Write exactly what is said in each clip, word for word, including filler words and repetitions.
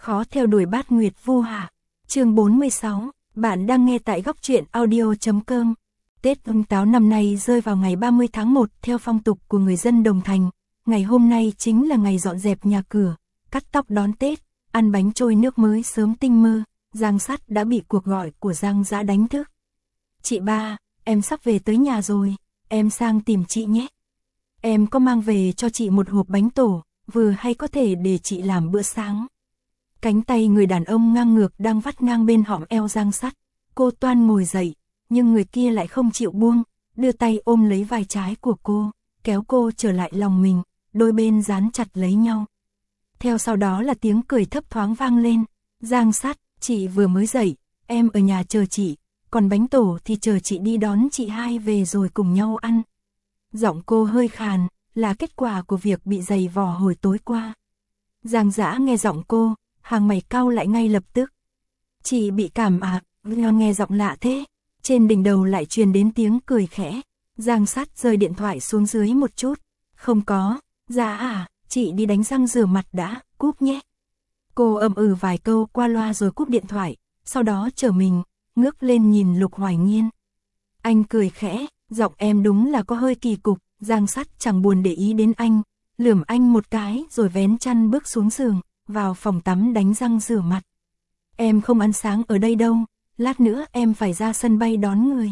Khó theo đuổi bát nguyệt vu hạ. Chương bốn mươi sáu, bạn đang nghe tại góc truyện audio.com. Tết Ông Táo năm nay rơi vào ngày ba mươi tháng một theo phong tục của người dân Đồng Thành. Ngày hôm nay chính là ngày dọn dẹp nhà cửa, cắt tóc đón Tết, ăn bánh trôi nước mới sớm tinh mơ. Giang Sắt đã bị cuộc gọi của Giang Dã đánh thức. Chị ba, em sắp về tới nhà rồi, em sang tìm chị nhé. Em có mang về cho chị một hộp bánh tổ, vừa hay có thể để chị làm bữa sáng. Cánh tay người đàn ông ngang ngược đang vắt ngang bên hõm eo Giang Sắt. Cô toan ngồi dậy, nhưng người kia lại không chịu buông, đưa tay ôm lấy vai trái của cô, kéo cô trở lại lòng mình, đôi bên dán chặt lấy nhau. Theo sau đó là tiếng cười thấp thoáng vang lên. Giang Sắt, chị vừa mới dậy, em ở nhà chờ chị, còn bánh tổ thì chờ chị đi đón chị hai về rồi cùng nhau ăn. Giọng cô hơi khàn, là kết quả của việc bị giày vò hồi tối qua. Giang Dã nghe giọng cô, hàng mày cau lại ngay lập tức. Chị bị cảm à, nghe giọng lạ thế. Trên đỉnh đầu lại truyền đến tiếng cười khẽ. Giang Sắt rơi điện thoại xuống dưới một chút. Không có, dạ à, chị đi đánh răng rửa mặt đã, cúp nhé. Cô ậm ừ vài câu qua loa rồi cúp điện thoại, sau đó trở mình, ngước lên nhìn Lục Hoài Nghiên. Anh cười khẽ, giọng em đúng là có hơi kỳ cục. Giang Sắt chẳng buồn để ý đến anh, lườm anh một cái rồi vén chăn bước xuống giường, vào phòng tắm đánh răng rửa mặt. Em không ăn sáng ở đây đâu, lát nữa em phải ra sân bay đón người.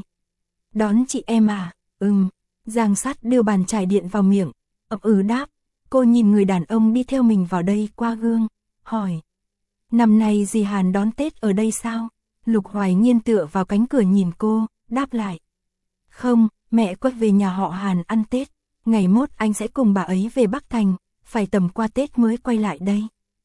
Đón chị em à? Ừm. Giang Sắt đưa bàn chải điện vào miệng, ậm ừ đáp. Cô nhìn người đàn ông đi theo mình vào đây qua gương, hỏi. Năm nay dì Hàn đón Tết ở đây sao? Lục Hoài Nghiên tựa vào cánh cửa nhìn cô, đáp lại. Không, mẹ quay về nhà họ Hàn ăn Tết, ngày mốt anh sẽ cùng bà ấy về Bắc Thành, phải tầm qua Tết mới quay lại đây.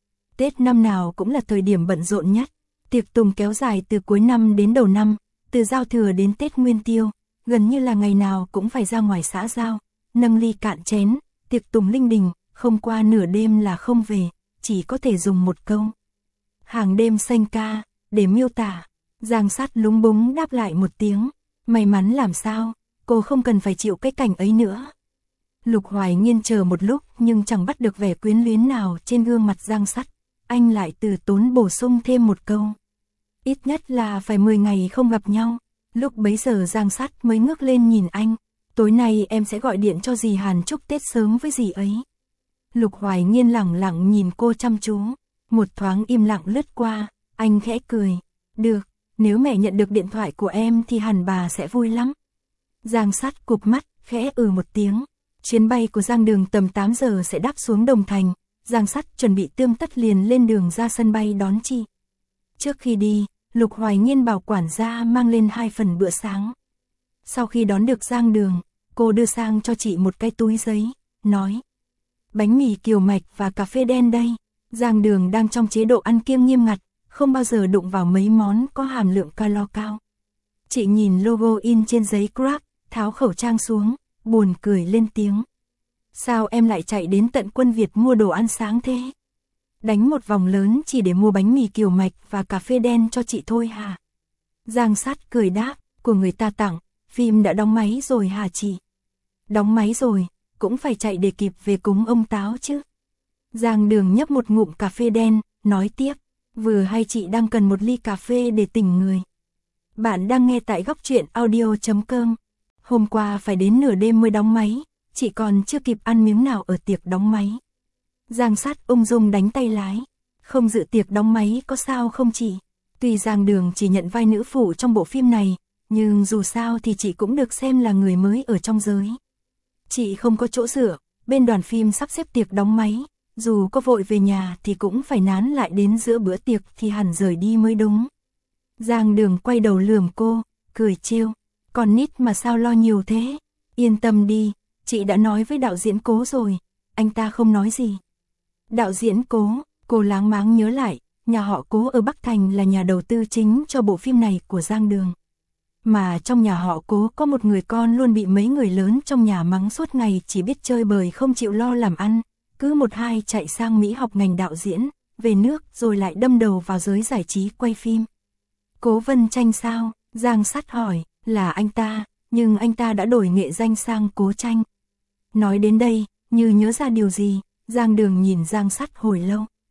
Tết năm nào cũng là thời điểm bận rộn nhất, tiệc tùng kéo dài từ cuối năm đến đầu năm, từ giao thừa đến Tết Nguyên Tiêu, gần như là ngày nào cũng phải ra ngoài xã giao, nâng ly cạn chén, tiệc tùng linh đình, không qua nửa đêm là không về, chỉ có thể dùng một câu. Hàng đêm xanh ca, để miêu tả. Giang Sắt lúng búng đáp lại một tiếng, may mắn làm sao, cô không cần phải chịu cái cảnh ấy nữa. Lục Hoài Nghiên chờ một lúc nhưng chẳng bắt được vẻ quyến luyến nào trên gương mặt Giang Sắt. Anh lại từ tốn bổ sung thêm một câu. Ít nhất là phải mười ngày không gặp nhau. Lúc bấy giờ Giang Sắt mới ngước lên nhìn anh. Tối nay em sẽ gọi điện cho dì Hàn chúc Tết sớm với dì ấy. Lục Hoài Nghiên lẳng lặng nhìn cô chăm chú. Một thoáng im lặng lướt qua, anh khẽ cười. Được, nếu mẹ nhận được điện thoại của em thì hẳn bà sẽ vui lắm. Giang Sắt cụp mắt, khẽ ừ một tiếng. Chuyến bay của Giang Đường tầm tám giờ sẽ đáp xuống Đồng Thành. Giang Sắt chuẩn bị tươm tất liền lên đường ra sân bay đón chị. Trước khi đi, Lục Hoài Nghiên bảo quản gia mang lên hai phần bữa sáng. Sau khi đón được Giang Đường, cô đưa sang cho chị một cái túi giấy, nói. Bánh mì kiều mạch và cà phê đen đây. Giang Đường đang trong chế độ ăn kiêng nghiêm ngặt, không bao giờ đụng vào mấy món có hàm lượng calo cao. Chị nhìn logo in trên giấy Grab, tháo khẩu trang xuống, buồn cười lên tiếng. Sao em lại chạy đến tận Quân Việt mua đồ ăn sáng thế? Đánh một vòng lớn chỉ để mua bánh mì kiều mạch và cà phê đen cho chị thôi hả? Giang Sắt cười đáp, của người ta tặng, phim đã đóng máy rồi hả chị? Đóng máy rồi, cũng phải chạy để kịp về cúng ông Táo chứ. Giang Đường nhấp một ngụm cà phê đen, nói tiếp, vừa hay chị đang cần một ly cà phê để tỉnh người. Bạn đang nghe tại góc truyện audio.com. Hôm qua phải đến nửa đêm mới đóng máy, chị còn chưa kịp ăn miếng nào ở tiệc đóng máy. Giang Sắt ung dung đánh tay lái. Không dự tiệc đóng máy có sao không chị? Tuy Giang Đường chỉ nhận vai nữ phụ trong bộ phim này, nhưng dù sao thì chị cũng được xem là người mới ở trong giới. Chị không có chỗ dựa, bên đoàn phim sắp xếp tiệc đóng máy, dù có vội về nhà thì cũng phải nán lại đến giữa bữa tiệc thì hẳn rời đi mới đúng. Giang Đường quay đầu lườm cô, cười trêu. Còn nít mà sao lo nhiều thế? Yên tâm đi, chị đã nói với đạo diễn Cố rồi, anh ta không nói gì. Đạo diễn Cố, cô láng máng nhớ lại, nhà họ Cố ở Bắc Thành là nhà đầu tư chính cho bộ phim này của Giang Đường. Mà trong nhà họ Cố có một người con luôn bị mấy người lớn trong nhà mắng suốt ngày chỉ biết chơi bời không chịu lo làm ăn, cứ một hai chạy sang Mỹ học ngành đạo diễn, về nước rồi lại đâm đầu vào giới giải trí quay phim. Cố Vân Tranh sao? Giang Sắt hỏi. Là anh ta, nhưng anh ta đã đổi nghệ danh sang Cố Tranh. Nói đến đây, như nhớ ra điều gì, Giang Đường nhìn Giang Sắt hồi lâu.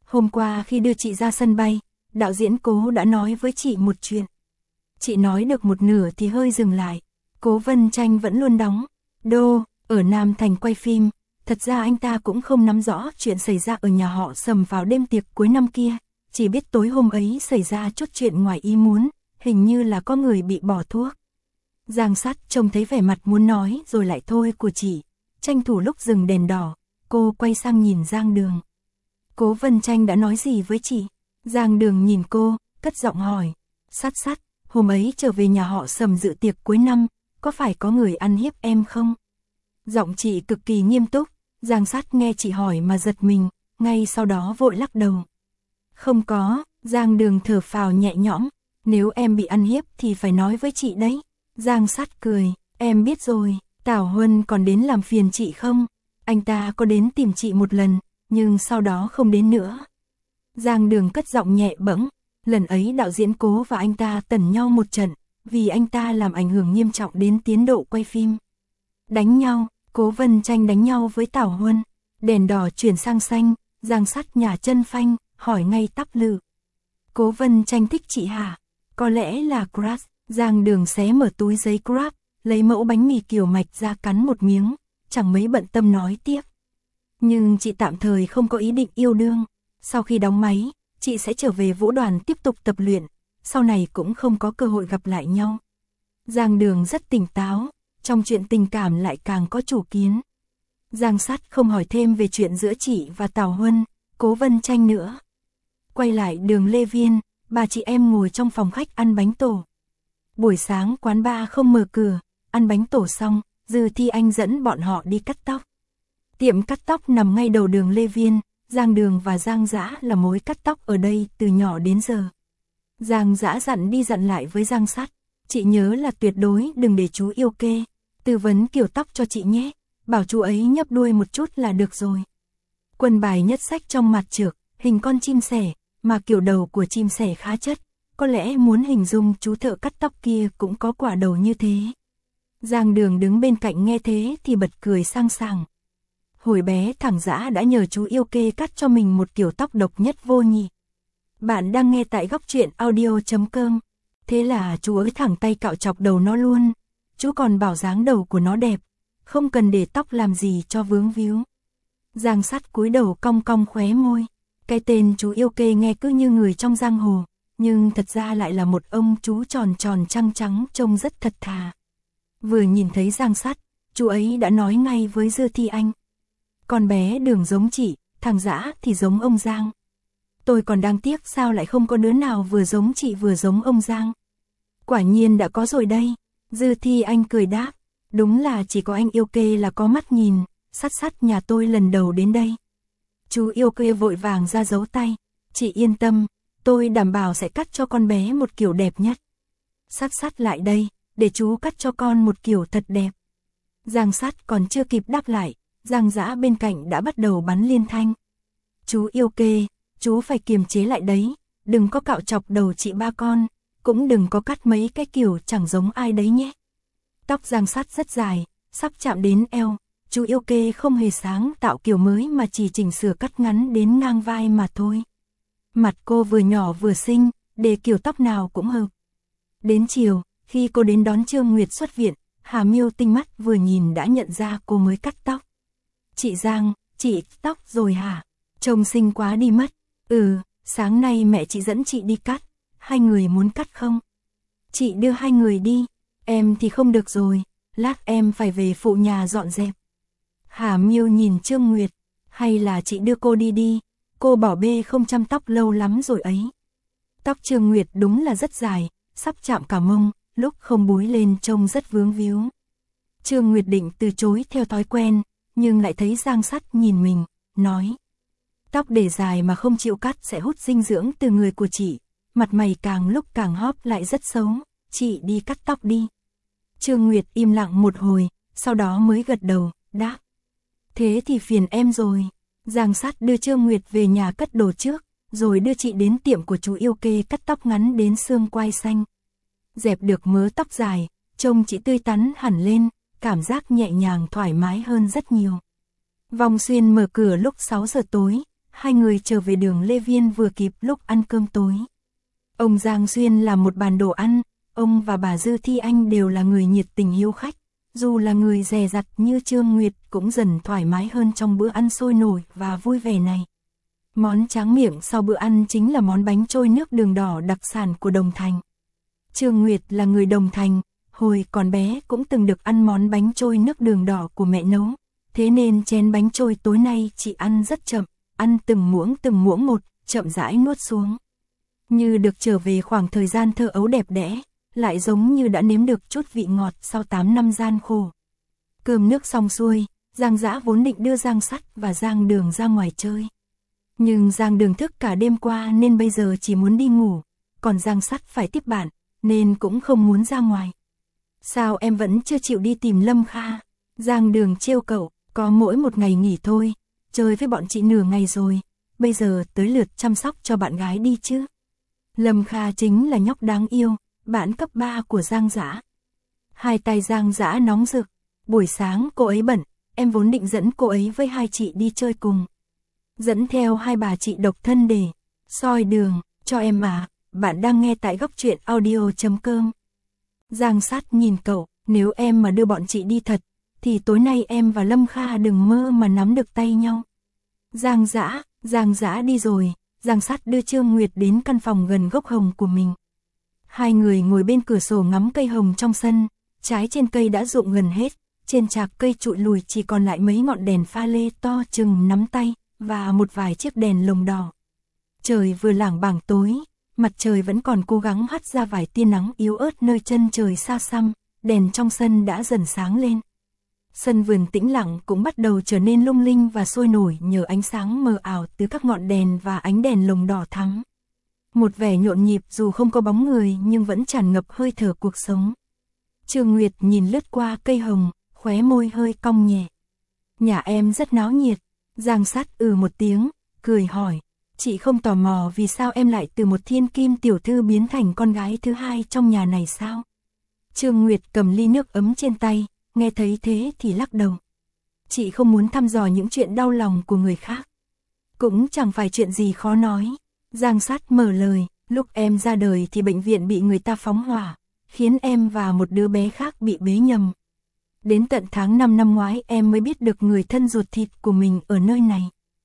Hôm qua khi đưa chị ra sân bay, đạo diễn Cố đã nói với chị một chuyện. Chị nói được một nửa thì hơi dừng lại. Cố Vân Tranh vẫn luôn đóng đô ở Nam Thành quay phim. Thật ra anh ta cũng không nắm rõ chuyện xảy ra ở nhà họ Sầm vào đêm tiệc cuối năm kia. Chỉ biết tối hôm ấy xảy ra chút chuyện ngoài ý muốn, hình như là có người bị bỏ thuốc. Giang Sắt trông thấy vẻ mặt muốn nói rồi lại thôi của chị. Tranh thủ lúc dừng đèn đỏ, cô quay sang nhìn Giang Đường. Cố Vân Tranh đã nói gì với chị? Giang Đường nhìn cô, cất giọng hỏi. Sắt Sắt, hôm ấy trở về nhà họ Sầm dự tiệc cuối năm, có phải có người ăn hiếp em không? Giọng chị cực kỳ nghiêm túc. Giang Sắt nghe chị hỏi mà giật mình, ngay sau đó vội lắc đầu. Không có. Giang Đường thở phào nhẹ nhõm. Nếu em bị ăn hiếp thì phải nói với chị đấy. Giang Sắt cười. Em biết rồi. Tảo Huân còn đến làm phiền chị không? Anh ta có đến tìm chị một lần, nhưng sau đó không đến nữa. Giang Đường cất giọng nhẹ bẫng. Lần ấy đạo diễn Cố và anh ta tẩn nhau một trận, vì anh ta làm ảnh hưởng nghiêm trọng đến tiến độ quay phim. Đánh nhau. Cố Vân Tranh đánh nhau với Tảo Huân. Đèn đỏ chuyển sang xanh. Giang Sắt nhả chân phanh, hỏi ngay tắp lự. Cố Vân Tranh thích chị hả? Có lẽ là crush. Giang Đường xé mở túi giấy Grab, lấy mẫu bánh mì kiểu mạch ra cắn một miếng, chẳng mấy bận tâm nói tiếp. Nhưng chị tạm thời không có ý định yêu đương. Sau khi đóng máy, chị sẽ trở về Vũ Đoàn tiếp tục tập luyện. Sau này cũng không có cơ hội gặp lại nhau. Giang Đường rất tỉnh táo, trong chuyện tình cảm lại càng có chủ kiến. Giang Sắt không hỏi thêm về chuyện giữa chị và Tảo Huân, Cố Vân Tranh nữa. Quay lại đường Lê Viên, bà chị em ngồi trong phòng khách ăn bánh tổ. Buổi sáng quán bar không mở cửa, ăn bánh tổ xong, Dư Thi Anh dẫn bọn họ đi cắt tóc. Tiệm cắt tóc nằm ngay đầu đường Lê Viên, Giang Đường và Giang Dã là mối cắt tóc ở đây từ nhỏ đến giờ. Giang Dã dặn đi dặn lại với Giang Sắt, chị nhớ là tuyệt đối đừng để chú yêu kê, tư vấn kiểu tóc cho chị nhé, bảo chú ấy nhấp đuôi một chút là được rồi. Quân bài nhất sách trong mặt trược, hình con chim sẻ, mà kiểu đầu của chim sẻ khá chất, có lẽ muốn hình dung chú thợ cắt tóc kia cũng có quả đầu như thế. Giang Đường đứng bên cạnh nghe thế thì bật cười sang sảng. Hồi bé thằng Dã đã nhờ chú yêu kê cắt cho mình một kiểu tóc độc nhất vô nhị. Bạn đang nghe tại góc truyện audio chấm com. Thế là chú ấy thẳng tay cạo chọc đầu nó luôn. Chú còn bảo dáng đầu của nó đẹp, không cần để tóc làm gì cho vướng víu. Giang Sắt cúi đầu cong cong khóe môi. Cái tên chú yêu kê nghe cứ như người trong giang hồ, nhưng thật ra lại là một ông chú tròn tròn trăng trắng trông rất thật thà. Vừa nhìn thấy Giang Sắt, chú ấy đã nói ngay với Dư Thi Anh. Con bé Đường giống chị, thằng Dã thì giống ông Giang. Tôi còn đang tiếc sao lại không có đứa nào vừa giống chị vừa giống ông Giang. Quả nhiên đã có rồi đây. Dư Thi Anh cười đáp. Đúng là chỉ có anh yêu kê là có mắt nhìn. Sắt Sắt nhà tôi lần đầu đến đây. Chú yêu kê vội vàng ra giấu tay. Chị yên tâm, tôi đảm bảo sẽ cắt cho con bé một kiểu đẹp nhất. Sắt Sắt lại đây, để chú cắt cho con một kiểu thật đẹp. Giang Sắt còn chưa kịp đáp lại, Giang Dã bên cạnh đã bắt đầu bắn liên thanh. Chú yêu kê, chú phải kiềm chế lại đấy, đừng có cạo chọc đầu chị ba con, cũng đừng có cắt mấy cái kiểu chẳng giống ai đấy nhé. Tóc Giang Sắt rất dài, sắp chạm đến eo, chú yêu kê không hề sáng tạo kiểu mới mà chỉ chỉnh sửa cắt ngắn đến ngang vai mà thôi. Mặt cô vừa nhỏ vừa xinh, để kiểu tóc nào cũng hợp. Đến chiều, khi cô đến đón Trương Nguyệt xuất viện, Hà Miêu tinh mắt vừa nhìn đã nhận ra cô mới cắt tóc. Chị Giang, chị tóc rồi hả? Trông xinh quá đi mất. Ừ, sáng nay mẹ chị dẫn chị đi cắt. Hai người muốn cắt không? Chị đưa hai người đi. Em thì không được rồi. Lát em phải về phụ nhà dọn dẹp. Hà Miêu nhìn Trương Nguyệt. Hay là chị đưa cô đi đi. Cô bỏ bê không chăm tóc lâu lắm rồi ấy. Tóc Trương Nguyệt đúng là rất dài, sắp chạm cả mông, lúc không búi lên trông rất vướng víu. Trương Nguyệt định từ chối theo thói quen, nhưng lại thấy Giang Sắt nhìn mình, nói. Tóc để dài mà không chịu cắt sẽ hút dinh dưỡng từ người của chị, mặt mày càng lúc càng hóp lại rất xấu, chị đi cắt tóc đi. Trương Nguyệt im lặng một hồi, sau đó mới gật đầu, đáp. Thế thì phiền em rồi. Giang Sắt đưa Trương Nguyệt về nhà cất đồ trước, rồi đưa chị đến tiệm của chú yêu kê cắt tóc ngắn đến xương quai xanh. Dẹp được mớ tóc dài, trông chị tươi tắn hẳn lên, cảm giác nhẹ nhàng thoải mái hơn rất nhiều. Vong Xuyên mở cửa lúc sáu giờ tối, hai người trở về đường Lê Viên vừa kịp lúc ăn cơm tối. Ông Giang Xuyên làm một bàn đồ ăn, ông và bà Dư Thi Anh đều là người nhiệt tình hiếu khách, dù là người dè dặt như Trương Nguyệt cũng dần thoải mái hơn trong bữa ăn sôi nổi và vui vẻ này. Món tráng miệng sau bữa ăn chính là món bánh trôi nước đường đỏ đặc sản của Đồng Thành. Trương Nguyệt là người Đồng Thành, hồi còn bé cũng từng được ăn món bánh trôi nước đường đỏ của mẹ nấu, thế nên chén bánh trôi tối nay chị ăn rất chậm, ăn từng muỗng từng muỗng một, chậm rãi nuốt xuống. Như được trở về khoảng thời gian thơ ấu đẹp đẽ, lại giống như đã nếm được chút vị ngọt sau tám năm gian khổ. Cơm nước xong xuôi, Giang Dã vốn định đưa Giang Sắt và Giang Đường ra ngoài chơi. Nhưng Giang Đường thức cả đêm qua nên bây giờ chỉ muốn đi ngủ, còn Giang Sắt phải tiếp bạn, nên cũng không muốn ra ngoài. Sao em vẫn chưa chịu đi tìm Lâm Kha? Giang Đường trêu cậu, có mỗi một ngày nghỉ thôi, chơi với bọn chị nửa ngày rồi, bây giờ tới lượt chăm sóc cho bạn gái đi chứ. Lâm Kha chính là nhóc đáng yêu, bạn cấp ba của Giang Dã. Hai tay Giang Dã nóng rực, buổi sáng cô ấy bận, em vốn định dẫn cô ấy với hai chị đi chơi cùng. Dẫn theo hai bà chị độc thân để soi đường cho em mà, bạn đang nghe tại góc truyện audio chấm com. Giang Sát nhìn cậu, nếu em mà đưa bọn chị đi thật, thì tối nay em và Lâm Kha đừng mơ mà nắm được tay nhau. Giang Dã, Giang Dã đi rồi, Giang Sát đưa Trương Nguyệt đến căn phòng gần gốc hồng của mình. Hai người ngồi bên cửa sổ ngắm cây hồng trong sân, trái trên cây đã rụng gần hết, trên trạc cây trụi lùi chỉ còn lại mấy ngọn đèn pha lê to chừng nắm tay, và một vài chiếc đèn lồng đỏ. Trời vừa lảng bảng tối, mặt trời vẫn còn cố gắng hắt ra vài tia nắng yếu ớt nơi chân trời xa xăm, đèn trong sân đã dần sáng lên. Sân vườn tĩnh lặng cũng bắt đầu trở nên lung linh và sôi nổi nhờ ánh sáng mờ ảo từ các ngọn đèn và ánh đèn lồng đỏ thắm. Một vẻ nhộn nhịp dù không có bóng người nhưng vẫn tràn ngập hơi thở cuộc sống. Trương Nguyệt nhìn lướt qua cây hồng, khóe môi hơi cong nhẹ. Nhà em rất náo nhiệt. Giang Sát ừ một tiếng, cười hỏi. Chị không tò mò vì sao em lại từ một thiên kim tiểu thư biến thành con gái thứ hai trong nhà này sao? Trương Nguyệt cầm ly nước ấm trên tay, nghe thấy thế thì lắc đầu. Chị không muốn thăm dò những chuyện đau lòng của người khác. Cũng chẳng phải chuyện gì khó nói. Giang Sát mở lời, lúc em ra đời thì bệnh viện bị người ta phóng hỏa, khiến em và một đứa bé khác bị bế nhầm. Đến tận tháng năm năm ngoái em mới biết được người thân ruột thịt của mình ở nơi này.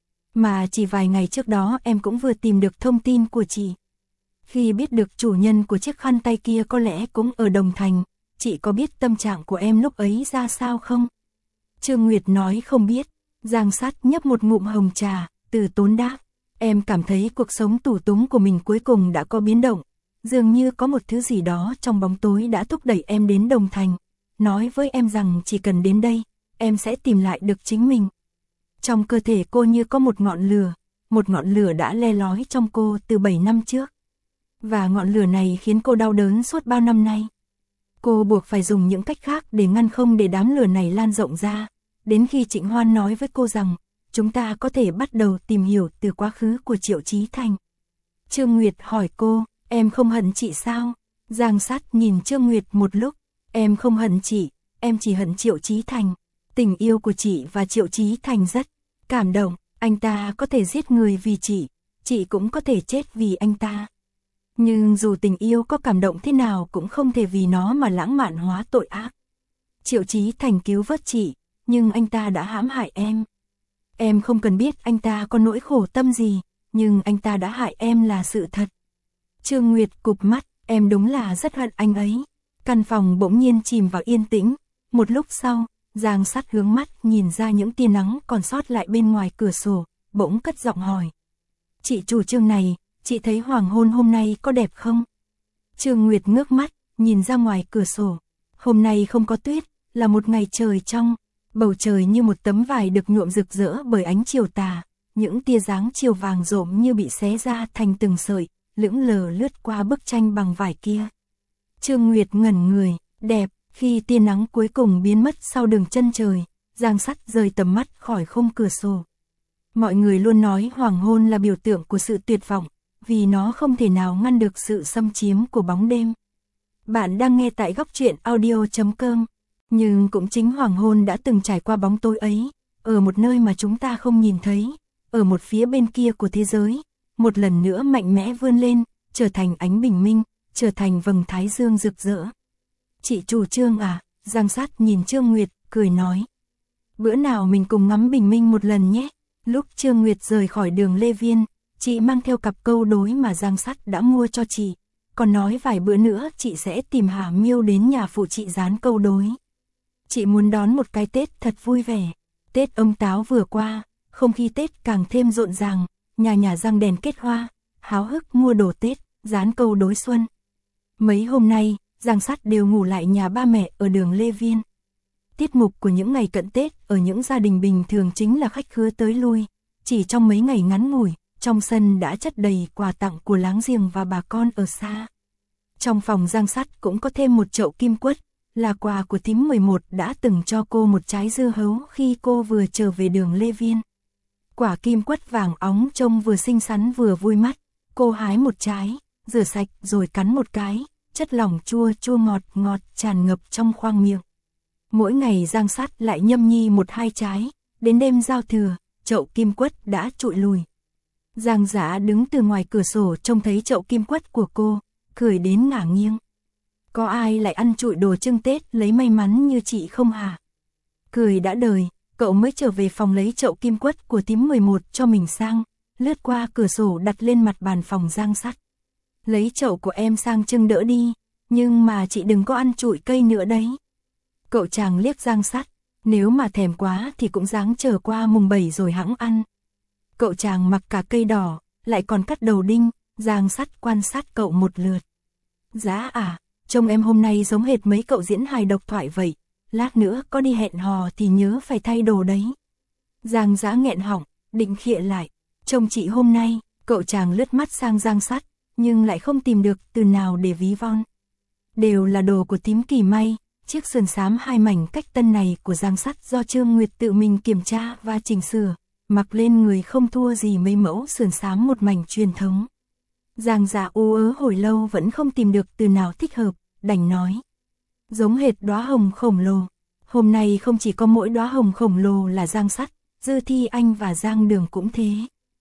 Mà chỉ vài ngày trước đó em cũng vừa tìm được thông tin của chị. Khi biết được chủ nhân của chiếc khăn tay kia có lẽ cũng ở Đồng Thành, chị có biết tâm trạng của em lúc ấy ra sao không? Trương Nguyệt nói không biết. Giang Sát nhấp một ngụm hồng trà, từ tốn đáp. Em cảm thấy cuộc sống tù túng của mình cuối cùng đã có biến động. Dường như có một thứ gì đó trong bóng tối đã thúc đẩy em đến Đồng Thành. Nói với em rằng chỉ cần đến đây, em sẽ tìm lại được chính mình. Trong cơ thể cô như có một ngọn lửa, một ngọn lửa đã le lói trong cô từ bảy năm trước. Và ngọn lửa này khiến cô đau đớn suốt bao năm nay. Cô buộc phải dùng những cách khác để ngăn không để đám lửa này lan rộng ra, đến khi Trịnh Hoan nói với cô rằng, chúng ta có thể bắt đầu tìm hiểu từ quá khứ của Triệu Chí Thành. Trương Nguyệt hỏi cô, em không hận chị sao? Giang Sát nhìn Trương Nguyệt một lúc, em không hận chị, em chỉ hận Triệu Chí Thành. Tình yêu của chị và Triệu Chí Thành rất cảm động, anh ta có thể giết người vì chị, chị cũng có thể chết vì anh ta. Nhưng dù tình yêu có cảm động thế nào cũng không thể vì nó mà lãng mạn hóa tội ác. Triệu Chí Thành cứu vớt chị, nhưng anh ta đã hãm hại em. Em không cần biết anh ta có nỗi khổ tâm gì, nhưng anh ta đã hại em là sự thật. Trương Nguyệt cụp mắt, em đúng là rất hận anh ấy. Căn phòng bỗng nhiên chìm vào yên tĩnh, một lúc sau, Giang Sát hướng mắt nhìn ra những tia nắng còn sót lại bên ngoài cửa sổ, bỗng cất giọng hỏi. Chị chủ Trương này, chị thấy hoàng hôn hôm nay có đẹp không? Trương Nguyệt ngước mắt, nhìn ra ngoài cửa sổ. Hôm nay không có tuyết, là một ngày trời trong, bầu trời như một tấm vải được nhuộm rực rỡ bởi ánh chiều tà, những tia dáng chiều vàng rộm như bị xé ra thành từng sợi, lững lờ lướt qua bức tranh bằng vải kia. Trương Nguyệt ngẩn người, đẹp. Khi tia nắng cuối cùng biến mất sau đường chân trời, Giang Sắt rời tầm mắt khỏi khung cửa sổ. Mọi người luôn nói hoàng hôn là biểu tượng của sự tuyệt vọng, vì nó không thể nào ngăn được sự xâm chiếm của bóng đêm. Bạn đang nghe tại góc truyện audio chấm com, nhưng cũng chính hoàng hôn đã từng trải qua bóng tối ấy, ở một nơi mà chúng ta không nhìn thấy, ở một phía bên kia của thế giới, một lần nữa mạnh mẽ vươn lên, trở thành ánh bình minh, trở thành vầng thái dương rực rỡ. Chị chủ Trương à, Giang Sát nhìn Trương Nguyệt, cười nói. Bữa nào mình cùng ngắm bình minh một lần nhé. Lúc Trương Nguyệt rời khỏi đường Lê Viên, chị mang theo cặp câu đối mà Giang Sát đã mua cho chị, còn nói vài bữa nữa chị sẽ tìm Hà Miêu đến nhà phụ chị dán câu đối. Chị muốn đón một cái Tết thật vui vẻ. Tết ông Táo vừa qua, không khí Tết càng thêm rộn ràng, nhà nhà răng đèn kết hoa, háo hức mua đồ Tết, dán câu đối xuân. Mấy hôm nay, Giang Sát đều ngủ lại nhà ba mẹ ở đường Lê Viên. Tiết mục của những ngày cận Tết ở những gia đình bình thường chính là khách khứa tới lui. Chỉ trong mấy ngày ngắn ngủi, trong sân đã chất đầy quà tặng của láng giềng và bà con ở xa. Trong phòng Giang Sát cũng có thêm một chậu kim quất, là quà của thím mười một đã từng cho cô một trái dưa hấu khi cô vừa trở về đường Lê Viên. Quả kim quất vàng óng trông vừa xinh xắn vừa vui mắt, cô hái một trái, rửa sạch rồi cắn một cái, chất lỏng chua chua ngọt ngọt tràn ngập trong khoang miệng. Mỗi ngày Giang Sát lại nhâm nhi một hai trái, đến đêm giao thừa, chậu kim quất đã trụi lùi. Giang Dã đứng từ ngoài cửa sổ trông thấy chậu kim quất của cô, cười đến ngả nghiêng. Có ai lại ăn trụi đồ trưng Tết lấy may mắn như chị không hả? Cười đã đời, cậu mới trở về phòng lấy chậu kim quất của thím mười một cho mình sang, lướt qua cửa sổ đặt lên mặt bàn phòng Giang Sát. Lấy chậu của em sang trưng đỡ đi, nhưng mà chị đừng có ăn trụi cây nữa đấy. Cậu chàng liếc Giang Sát, nếu mà thèm quá thì cũng ráng chờ qua mùng bảy rồi hẵng ăn. Cậu chàng mặc cả cây đỏ, lại còn cắt đầu đinh, Giang Sát quan sát cậu một lượt. Dã à, trông em hôm nay giống hệt mấy cậu diễn hài độc thoại vậy, lát nữa có đi hẹn hò thì nhớ phải thay đồ đấy. Giang Dã nghẹn họng, định khịa lại, trông chị hôm nay, cậu chàng lướt mắt sang Giang Sát, nhưng lại không tìm được từ nào để ví von. Đều là đồ của thím Kỳ may, chiếc sườn xám hai mảnh cách tân này của Giang Sát do Trương Nguyệt tự mình kiểm tra và chỉnh sửa, mặc lên người không thua gì mấy mẫu sườn xám một mảnh truyền thống. Giang Dã ú ớ hồi lâu vẫn không tìm được từ nào thích hợp, đành nói. Giống hệt đóa hồng khổng lồ. Hôm nay không chỉ có mỗi đóa hồng khổng lồ là Giang Sát, Dư Thi Anh và Giang Đường cũng thế.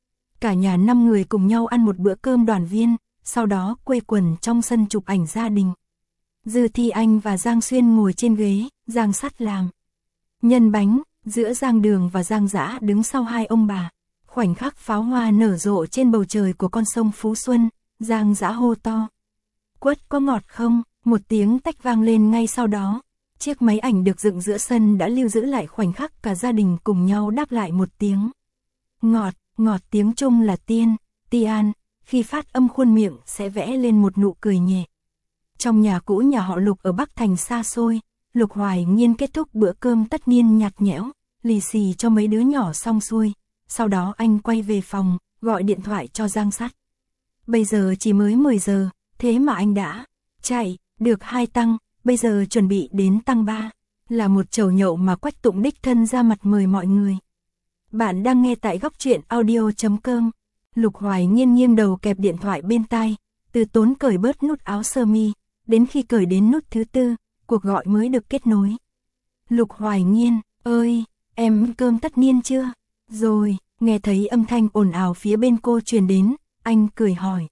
Cả nhà năm người cùng nhau ăn một bữa cơm đoàn viên, sau đó quây quần trong sân chụp ảnh gia đình. Dư Thi Anh và Giang Xuyên ngồi trên ghế, Giang Sát làm nhân bánh, giữa Giang Đường và Giang Dã đứng sau hai ông bà. Khoảnh khắc pháo hoa nở rộ trên bầu trời của con sông Phú Xuân, Giang Dã hô to. Quất có ngọt không? Một tiếng tách vang lên ngay sau đó. Chiếc máy ảnh được dựng giữa sân đã lưu giữ lại khoảnh khắc cả gia đình cùng nhau đáp lại một tiếng. Ngọt, ngọt tiếng Trung là tiên, Tian, khi phát âm khuôn miệng sẽ vẽ lên một nụ cười nhẹ. Trong nhà cũ nhà họ Lục ở Bắc Thành xa xôi, Lục Hoài Nghiên kết thúc bữa cơm tất niên nhạt nhẽo, lì xì cho mấy đứa nhỏ xong xuôi. Sau đó anh quay về phòng, gọi điện thoại cho Giang Sát. Bây giờ chỉ mới mười giờ, thế mà anh đã chạy được hai tăng, bây giờ chuẩn bị đến tăng ba, là một chầu nhậu mà Quách Tụng đích thân ra mặt mời mọi người. Bạn đang nghe tại góc truyện audio chấm com. Lục Hoài Nghiên nghiêng đầu kẹp điện thoại bên tai, từ tốn cởi bớt nút áo sơ mi, đến khi cởi đến nút thứ tư, cuộc gọi mới được kết nối. Lục Hoài Nghiên, ơi, em cơm tất niên chưa? Rồi, nghe thấy âm thanh ồn ào phía bên cô truyền đến, anh cười hỏi.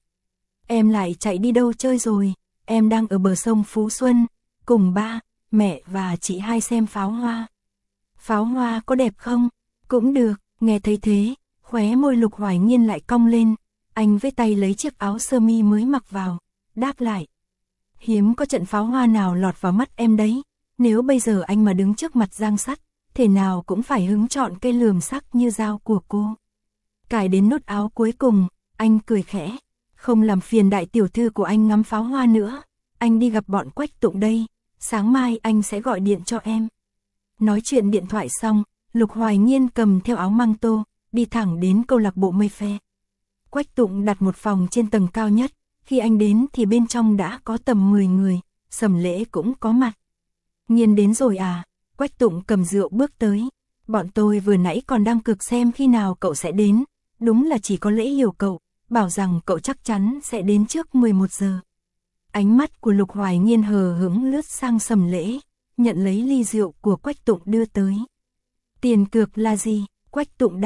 Em lại chạy đi đâu chơi rồi? Em đang ở bờ sông Phú Xuân, cùng ba, mẹ và chị hai xem pháo hoa. Pháo hoa có đẹp không? Cũng được, nghe thấy thế, khóe môi Lục Hoài Nghiên lại cong lên, anh với tay lấy chiếc áo sơ mi mới mặc vào, đáp lại. Hiếm có trận pháo hoa nào lọt vào mắt em đấy, nếu bây giờ anh mà đứng trước mặt Giang Sát, thể nào cũng phải hứng chọn cây lườm sắc như dao của cô. Cài đến nút áo cuối cùng, anh cười khẽ, không làm phiền đại tiểu thư của anh ngắm pháo hoa nữa, anh đi gặp bọn Quách Tụng đây, sáng mai anh sẽ gọi điện cho em. Nói chuyện điện thoại xong, Lục Hoài Nghiên cầm theo áo măng tô, đi thẳng đến câu lạc bộ Mây Phe. Quách Tụng đặt một phòng trên tầng cao nhất, khi anh đến thì bên trong đã có tầm mười người, Sầm Lễ cũng có mặt. Nghiên đến rồi à? Quách Tụng cầm rượu bước tới. Bọn tôi vừa nãy còn đang cực xem khi nào cậu sẽ đến, đúng là chỉ có Lễ hiểu cậu, bảo rằng cậu chắc chắn sẽ đến trước mười một giờ. Ánh mắt của Lục Hoài Nghiên hờ hững lướt sang Sầm Lễ, nhận lấy ly rượu của Quách Tụng đưa tới. Tiền cược là gì? Quách Tụng đáp,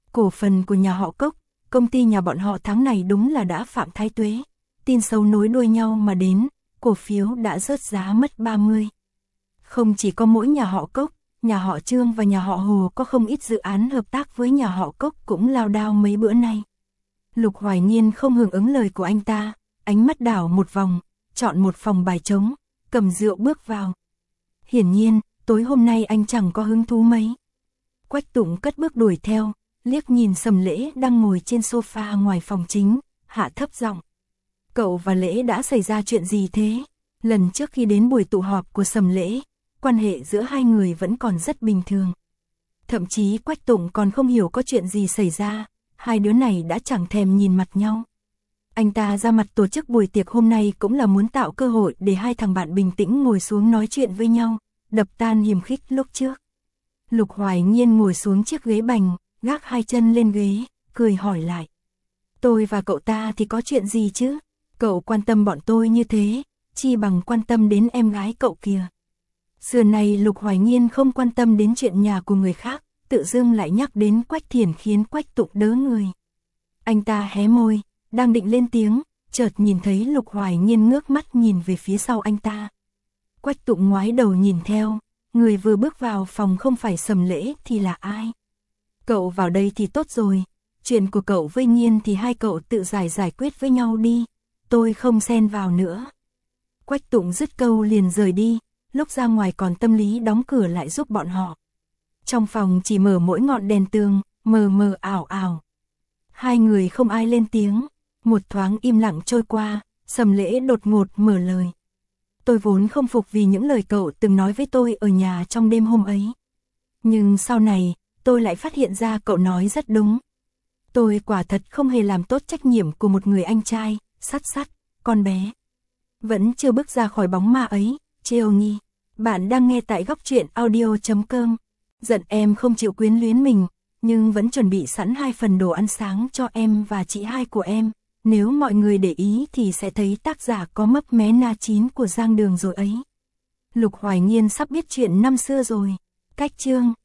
Cổ phần của nhà họ Cốc, công ty nhà bọn họ tháng này đúng là đã phạm thái tuế. Tin xấu nối đuôi nhau mà đến, cổ phiếu đã rớt giá mất ba mươi. Không chỉ có mỗi nhà họ Cốc, nhà họ Trương và nhà họ Hồ có không ít dự án hợp tác với nhà họ Cốc cũng lao đao mấy bữa nay. Lục Hoài Nhiên không hưởng ứng lời của anh ta, ánh mắt đảo một vòng, chọn một phòng bài trống, cầm rượu bước vào. Hiển nhiên, tối hôm nay anh chẳng có hứng thú mấy. Quách Tụng cất bước đuổi theo, liếc nhìn Sầm Lễ đang ngồi trên sofa ngoài phòng chính, hạ thấp giọng. Cậu và Lễ đã xảy ra chuyện gì thế? Lần trước khi đến buổi tụ họp của Sầm Lễ, quan hệ giữa hai người vẫn còn rất bình thường. Thậm chí Quách Tụng còn không hiểu có chuyện gì xảy ra, hai đứa này đã chẳng thèm nhìn mặt nhau. Anh ta ra mặt tổ chức buổi tiệc hôm nay cũng là muốn tạo cơ hội để hai thằng bạn bình tĩnh ngồi xuống nói chuyện với nhau, đập tan hiềm khích lúc trước. Lục Hoài Nhiên ngồi xuống chiếc ghế bành, gác hai chân lên ghế, cười hỏi lại. Tôi và cậu ta thì có chuyện gì chứ? Cậu quan tâm bọn tôi như thế, chi bằng quan tâm đến em gái cậu kìa. Xưa này Lục Hoài Nhiên không quan tâm đến chuyện nhà của người khác, tự dưng lại nhắc đến Quách Thiển khiến Quách Tụng đớ người. Anh ta hé môi, đang định lên tiếng, chợt nhìn thấy Lục Hoài Nhiên ngước mắt nhìn về phía sau anh ta. Quách Tụng ngoái đầu nhìn theo, người vừa bước vào phòng không phải Sầm Lễ thì là ai? Cậu vào đây thì tốt rồi, chuyện của cậu với Nhiên thì hai cậu tự giải giải quyết với nhau đi, tôi không xen vào nữa. Quách Tụng dứt câu liền rời đi, lúc ra ngoài còn tâm lý đóng cửa lại giúp bọn họ. Trong phòng chỉ mở mỗi ngọn đèn tường, mờ mờ ảo ảo. Hai người không ai lên tiếng, một thoáng im lặng trôi qua, Sầm Lễ đột ngột mở lời. Tôi vốn không phục vì những lời cậu từng nói với tôi ở nhà trong đêm hôm ấy. Nhưng sau này, tôi lại phát hiện ra cậu nói rất đúng. Tôi quả thật không hề làm tốt trách nhiệm của một người anh trai, sắt sắt, con bé. Vẫn chưa bước ra khỏi bóng ma ấy, trêu nhi. Bạn đang nghe tại góc truyện audio chấm com. Giận em không chịu quyến luyến mình, nhưng vẫn chuẩn bị sẵn hai phần đồ ăn sáng cho em và chị hai của em. Nếu mọi người để ý thì sẽ thấy tác giả có mấp mé na chín của Giang Đường rồi ấy. Lục Hoài Nhiên sắp biết chuyện năm xưa rồi. Cách chương